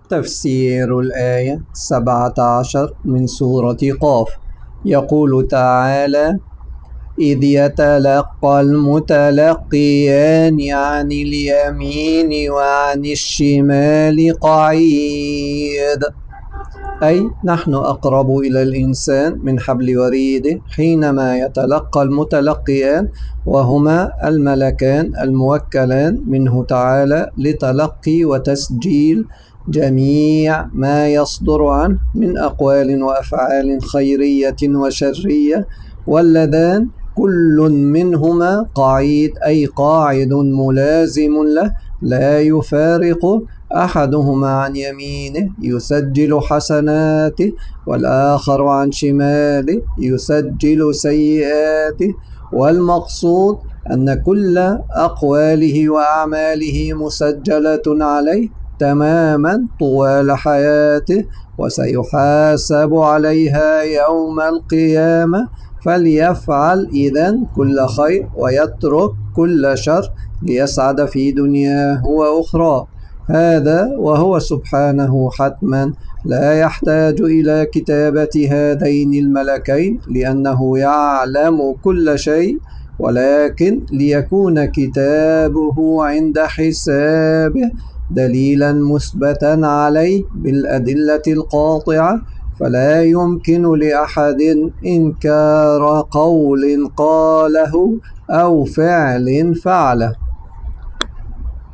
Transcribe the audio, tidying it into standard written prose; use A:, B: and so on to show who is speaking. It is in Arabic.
A: تفسير الآية 17 من سورة قاف. يقول تعالى: إذ يتلقى المتلقيان عن اليمين وعن الشمال قعيد، أي نحن أقرب إلى الإنسان من حبل وريده حينما يتلقى المتلقيان، وهما الملكان الموكلان منه تعالى لتلقي وتسجيل جميع ما يصدر عنه من أقوال وأفعال خيرية وشرية، واللذان كل منهما قعيد، أي قاعد ملازم له لا يفارقه. أحدهما عن يمينه يسجل حسناته، والآخر عن شماله يسجل سيئاته. والمقصود أن كل أقواله وأعماله مسجلة عليه تماما طوال حياته، وسيحاسب عليها يوم القيامة. فليفعل إذن كل خير ويترك كل شر ليسعد في دنياه وأخراه. هذا وهو سبحانه حتما لا يحتاج إلى كتابة هذين الملكين لأنه يعلم كل شيء، ولكن ليكون كتابه عند حسابه دليلا مثبتا عليه بالأدلة القاطعة، فلا يمكن لأحد إنكار قول قاله أو فعل فعله.